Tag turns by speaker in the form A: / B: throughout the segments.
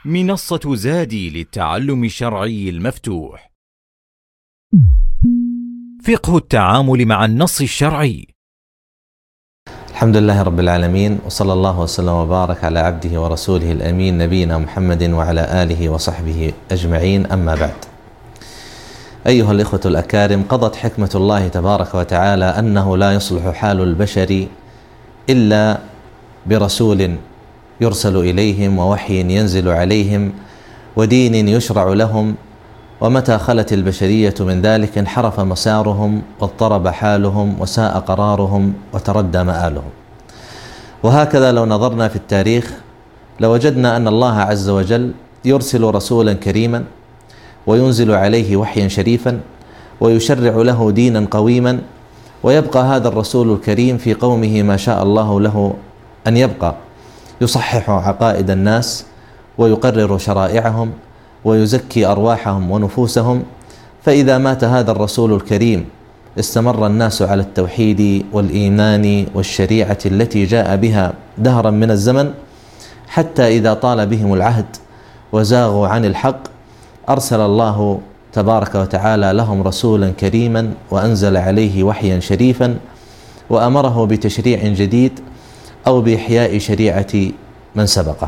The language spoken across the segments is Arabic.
A: منصة زادي للتعلم الشرعي المفتوح. فقه التعامل مع النص الشرعي.
B: الحمد لله رب العالمين، وصلى الله وسلم وبارك على عبده ورسوله الأمين نبينا محمد وعلى آله وصحبه أجمعين، أما بعد. أيها الإخوة الأكارم، قضت حكمة الله تبارك وتعالى أنه لا يصلح حال البشر إلا برسول يرسل إليهم ووحي ينزل عليهم ودين يشرع لهم، ومتى خلت البشرية من ذلك انحرف مسارهم واضطرب حالهم وساء قرارهم وتردى مآلهم. وهكذا لو نظرنا في التاريخ لوجدنا أن الله عز وجل يرسل رسولا كريما وينزل عليه وحيا شريفا ويشرع له دينا قويما، ويبقى هذا الرسول الكريم في قومه ما شاء الله له أن يبقى، يصحح عقائد الناس ويقرر شرائعهم ويزكي أرواحهم ونفوسهم. فإذا مات هذا الرسول الكريم استمر الناس على التوحيد والإيمان والشريعة التي جاء بها دهرا من الزمن، حتى إذا طال بهم العهد وزاغوا عن الحق أرسل الله تبارك وتعالى لهم رسولا كريما وأنزل عليه وحيا شريفا وأمره بتشريع جديد أو بإحياء شريعة من سبقه.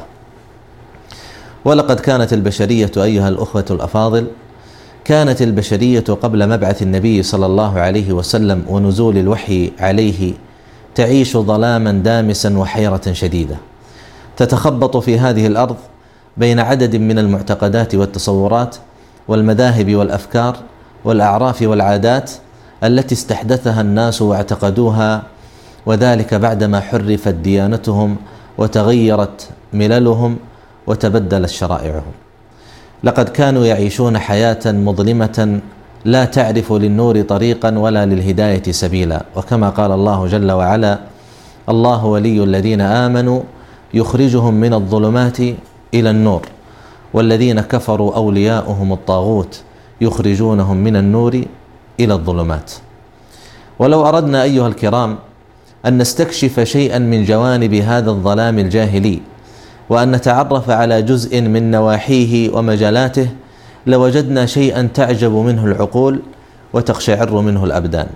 B: ولقد كانت البشرية أيها الأخوة الأفاضل، كانت البشرية قبل مبعث النبي صلى الله عليه وسلم ونزول الوحي عليه تعيش ظلاما دامسا وحيرة شديدة، تتخبط في هذه الأرض بين عدد من المعتقدات والتصورات والمذاهب والأفكار والأعراف والعادات التي استحدثها الناس واعتقدوها، وذلك بعدما حرفت ديانتهم وتغيرت مللهم وتبدلت شرائعهم. لقد كانوا يعيشون حياة مظلمة لا تعرف للنور طريقا ولا للهداية سبيلا، وكما قال الله جل وعلا: الله ولي الذين آمنوا يخرجهم من الظلمات إلى النور والذين كفروا أولياؤهم الطاغوت يخرجونهم من النور إلى الظلمات. ولو أردنا أيها الكرام أن نستكشف شيئا من جوانب هذا الظلام الجاهلي وأن نتعرف على جزء من نواحيه ومجالاته لوجدنا شيئا تعجب منه العقول وتقشعر منه الأبدان.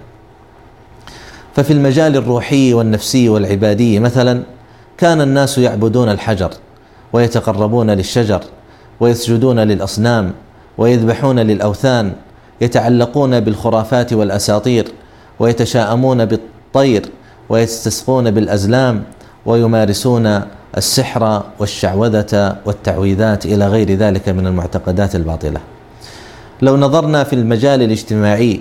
B: ففي المجال الروحي والنفسي والعبادي مثلا، كان الناس يعبدون الحجر ويتقربون للشجر ويسجدون للأصنام ويذبحون للأوثان، يتعلقون بالخرافات والأساطير ويتشاءمون بالطير ويستسقون بالأزلام ويمارسون السحر والشعوذة والتعويذات إلى غير ذلك من المعتقدات الباطلة. لو نظرنا في المجال الاجتماعي،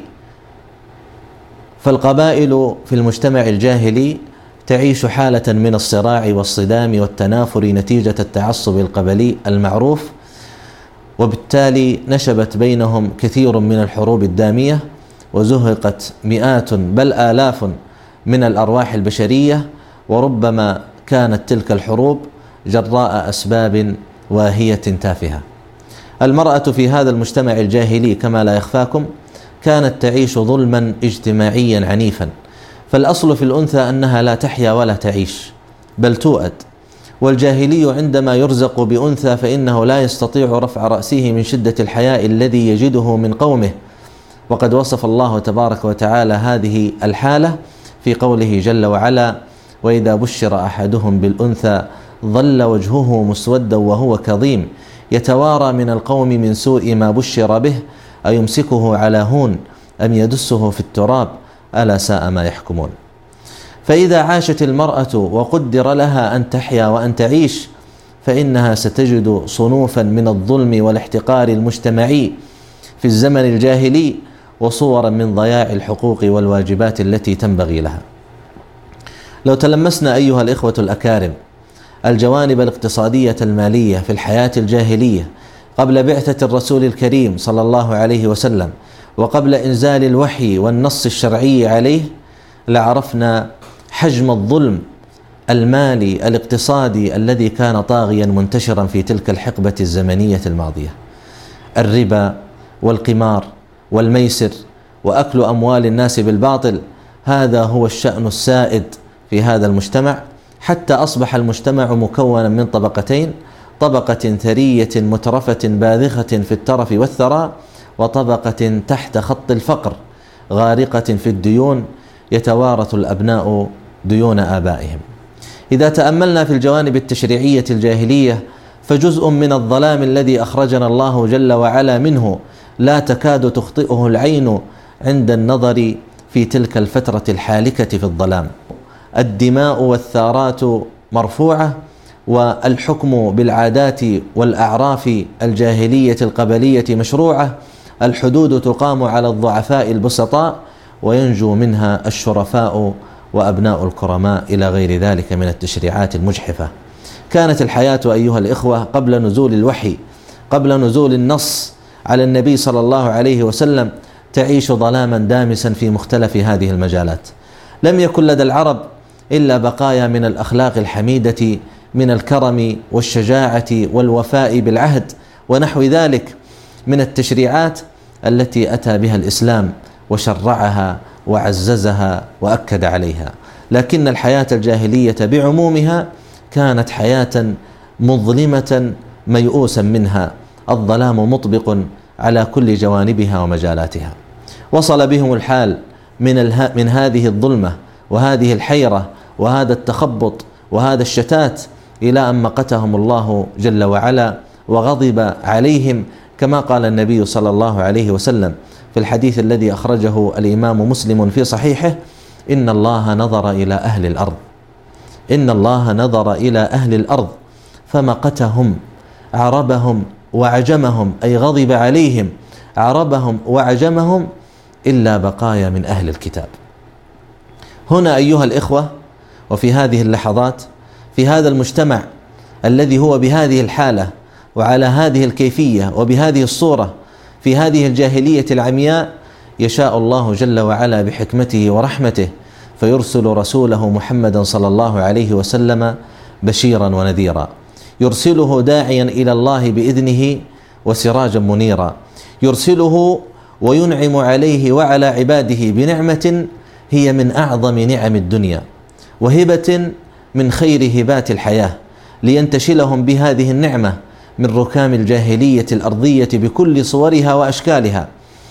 B: فالقبائل في المجتمع الجاهلي تعيش حالة من الصراع والصدام والتنافر نتيجة التعصب القبلي المعروف، وبالتالي نشبت بينهم كثير من الحروب الدامية، وزهقت مئات بل آلاف من الأرواح البشرية، وربما كانت تلك الحروب جراء أسباب واهية تافهة. المرأة في هذا المجتمع الجاهلي كما لا يخفاكم كانت تعيش ظلما اجتماعيا عنيفا، فالأصل في الأنثى أنها لا تحيا ولا تعيش بل توأد، والجاهلي عندما يرزق بأنثى فإنه لا يستطيع رفع رأسه من شدة الحياء الذي يجده من قومه. وقد وصف الله تبارك وتعالى هذه الحالة في قوله جل وعلا: وإذا بشر أحدهم بالأنثى ظل وجهه مسودا وهو كظيم يتوارى من القوم من سوء ما بشر به أيمسكه على هون أم يدسه في التراب ألا ساء ما يحكمون. فإذا عاشت المرأة وقدر لها أن تحيا وأن تعيش فإنها ستجد صنوفا من الظلم والاحتقار المجتمعي في الزمن الجاهلي وصورا من ضياع الحقوق والواجبات التي تنبغي لها. لو تلمسنا أيها الإخوة الأكارم الجوانب الاقتصادية المالية في الحياة الجاهلية قبل بعثة الرسول الكريم صلى الله عليه وسلم وقبل إنزال الوحي والنص الشرعي عليه، لعرفنا حجم الظلم المالي الاقتصادي الذي كان طاغيا منتشرا في تلك الحقبة الزمنية الماضية. الربا والقمار والميسر وأكل أموال الناس بالباطل، هذا هو الشأن السائد في هذا المجتمع، حتى أصبح المجتمع مكونا من طبقتين: طبقة ثرية مترفة باذخة في الترف والثراء، وطبقة تحت خط الفقر غارقة في الديون يتوارث الأبناء ديون آبائهم. إذا تأملنا في الجوانب التشريعية الجاهلية فجزء من الظلام الذي أخرجنا الله جل وعلا منه لا تكاد تخطئه العين عند النظر في تلك الفترة الحالكة في الظلام. الدماء والثارات مرفوعة، والحكم بالعادات والأعراف الجاهلية القبلية مشروعة، الحدود تقام على الضعفاء البسطاء وينجو منها الشرفاء وأبناء الكرماء، إلى غير ذلك من التشريعات المجحفة. كانت الحياة أيها الإخوة قبل نزول الوحي، قبل نزول النص على النبي صلى الله عليه وسلم، تعيش ظلاما دامسا في مختلف هذه المجالات. لم يكن لدى العرب إلا بقايا من الأخلاق الحميدة، من الكرم والشجاعة والوفاء بالعهد ونحو ذلك من التشريعات التي أتى بها الإسلام وشرعها وعززها وأكد عليها. لكن الحياة الجاهلية بعمومها كانت حياة مظلمة ميؤوسا منها، الظلام مطبق على كل جوانبها ومجالاتها. وصل بهم الحال من هذه الظلمة وهذه الحيرة وهذا التخبط وهذا الشتات إلى أن مقتهم الله جل وعلا وغضب عليهم، كما قال النبي صلى الله عليه وسلم في الحديث الذي أخرجه الإمام مسلم في صحيحه: إن الله نظر إلى أهل الأرض، إن الله نظر إلى أهل الأرض فمقتهم عربهم وعجمهم، أي غضب عليهم عربهم وعجمهم إلا بقايا من أهل الكتاب. هنا أيها الإخوة وفي هذه اللحظات، في هذا المجتمع الذي هو بهذه الحالة وعلى هذه الكيفية وبهذه الصورة، في هذه الجاهلية العمياء، يشاء الله جل وعلا بحكمته ورحمته فيرسل رسوله محمدا صلى الله عليه وسلم بشيرا ونذيرا، يرسله داعيا إلى الله بإذنه وسراجا منيرا، يرسله وينعم عليه وعلى عباده بنعمة هي من أعظم نعم الدنيا وهبة من خير هبات الحياة، لينتشلهم بهذه النعمة من ركام الجاهلية الأرضية بكل صورها وأشكالها،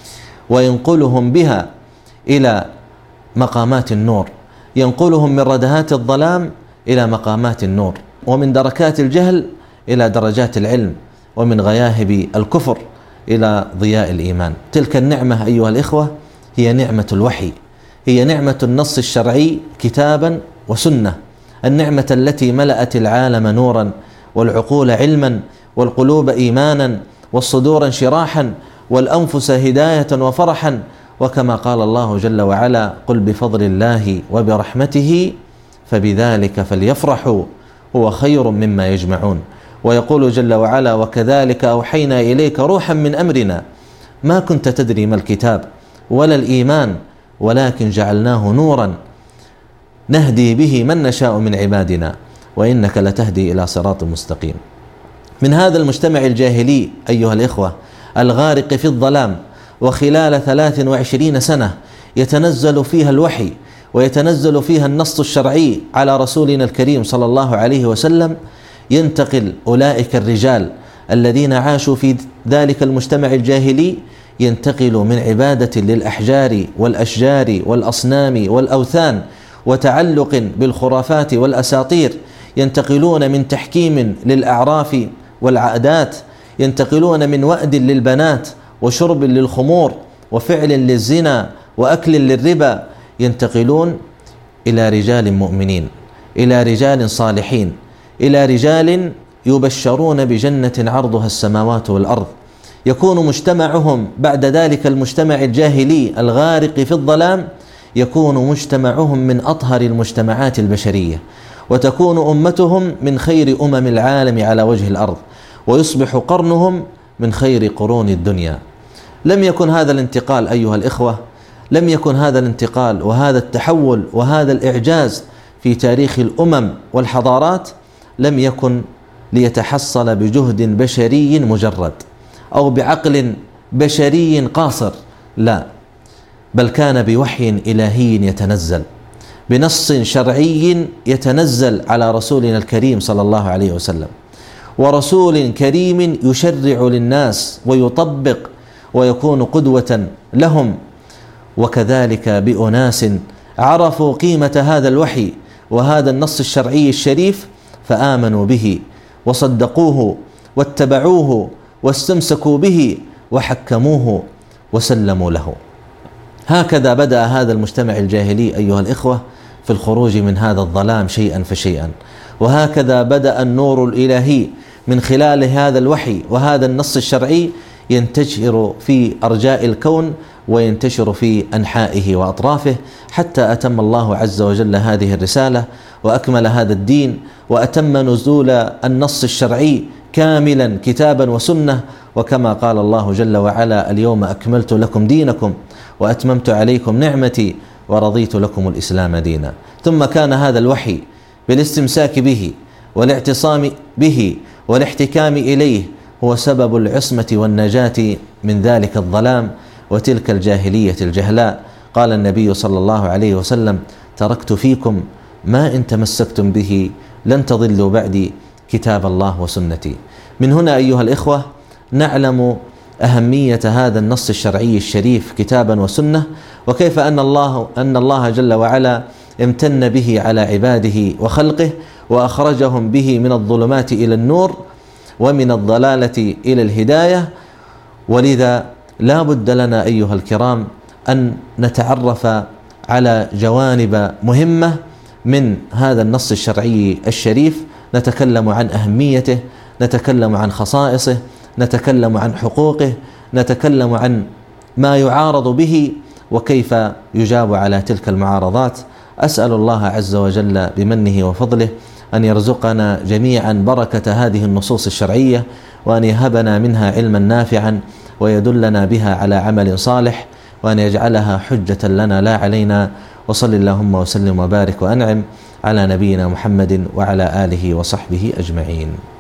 B: وينقلهم بها إلى مقامات النور، ينقلهم من ردهات الظلام إلى مقامات النور، ومن دركات الجهل إلى درجات العلم، ومن غياهب الكفر إلى ضياء الإيمان. تلك النعمة أيها الإخوة هي نعمة الوحي، هي نعمة النص الشرعي كتابا وسنة، النعمة التي ملأت العالم نورا والعقول علما والقلوب إيمانا والصدور انشراحا والأنفس هداية وفرحا. وكما قال الله جل وعلا: قل بفضل الله وبرحمته فبذلك فليفرحوا هو خير مما يجمعون. ويقول جل وعلا: وكذلك أوحينا إليك روحا من أمرنا ما كنت تدري ما الكتاب ولا الإيمان ولكن جعلناه نورا نهدي به من نشاء من عبادنا وإنك لتهدي إلى صراط مستقيم. من هذا المجتمع الجاهلي أيها الإخوة الغارق في الظلام، وخلال 23 سنة يتنزل فيها الوحي ويتنزل فيها النص الشرعي على رسولنا الكريم صلى الله عليه وسلم، ينتقل أولئك الرجال الذين عاشوا في ذلك المجتمع الجاهلي، ينتقل من عبادة للأحجار والأشجار والأصنام والأوثان وتعلق بالخرافات والأساطير، ينتقلون من تحكيم للأعراف والعادات، ينتقلون من وأد للبنات وشرب للخمور وفعل للزنا وأكل للربا، ينتقلون إلى رجال مؤمنين، إلى رجال صالحين، إلى رجال يبشرون بجنة عرضها السماوات والأرض. يكون مجتمعهم بعد ذلك المجتمع الجاهلي الغارق في الظلام، يكون مجتمعهم من أطهر المجتمعات البشرية، وتكون أمتهم من خير أمم العالم على وجه الأرض، ويصبح قرنهم من خير قرون الدنيا. لم يكن هذا الانتقال أيها الإخوة، لم يكن هذا الانتقال وهذا التحول وهذا الإعجاز في تاريخ الأمم والحضارات لم يكن ليتحصل بجهد بشري مجرد أو بعقل بشري قاصر، لا، بل كان بوحي إلهي يتنزل، بنص شرعي يتنزل على رسولنا الكريم صلى الله عليه وسلم. ورسول كريم يشرع للناس ويطبق ويكون قدوة لهم. وكذلك بأناس عرفوا قيمة هذا الوحي وهذا النص الشرعي الشريف فآمنوا به وصدقوه واتبعوه واستمسكوا به وحكموه وسلموا له. هكذا بدأ هذا المجتمع الجاهلي أيها الإخوة في الخروج من هذا الظلام شيئا فشيئا، وهكذا بدأ النور الإلهي من خلال هذا الوحي وهذا النص الشرعي ينتشر في أرجاء الكون وينتشر في أنحائه وأطرافه، حتى أتم الله عز وجل هذه الرسالة وأكمل هذا الدين وأتم نزول النص الشرعي كاملا كتابا وسنة. وكما قال الله جل وعلا: اليوم أكملت لكم دينكم وأتممت عليكم نعمتي ورضيت لكم الإسلام دينا. ثم كان هذا الوحي بالاستمساك به والاعتصام به والاحتكام إليه هو سبب العصمة والنجاة من ذلك الظلام وتلك الجاهلية الجهلاء. قال النبي صلى الله عليه وسلم: تركت فيكم ما إن تمسكتم به لن تضلوا بعدي كتاب الله وسنتي. من هنا أيها الإخوة نعلم أهمية هذا النص الشرعي الشريف كتابا وسنة، وكيف أن الله جل وعلا امتن به على عباده وخلقه وأخرجهم به من الظلمات إلى النور ومن الضلالة إلى الهداية. ولذا لا بد لنا أيها الكرام أن نتعرف على جوانب مهمة من هذا النص الشرعي الشريف، نتكلم عن أهميته، نتكلم عن خصائصه، نتكلم عن حقوقه، نتكلم عن ما يعارض به وكيف يجاب على تلك المعارضات. أسأل الله عز وجل بمنه وفضله أن يرزقنا جميعا بركة هذه النصوص الشرعية، وأن يهبنا منها علما نافعا ويدلنا بها على عمل صالح، وأن يجعلها حجة لنا لا علينا. وصل اللهم وسلم وبارك وأنعم على نبينا محمد وعلى آله وصحبه أجمعين.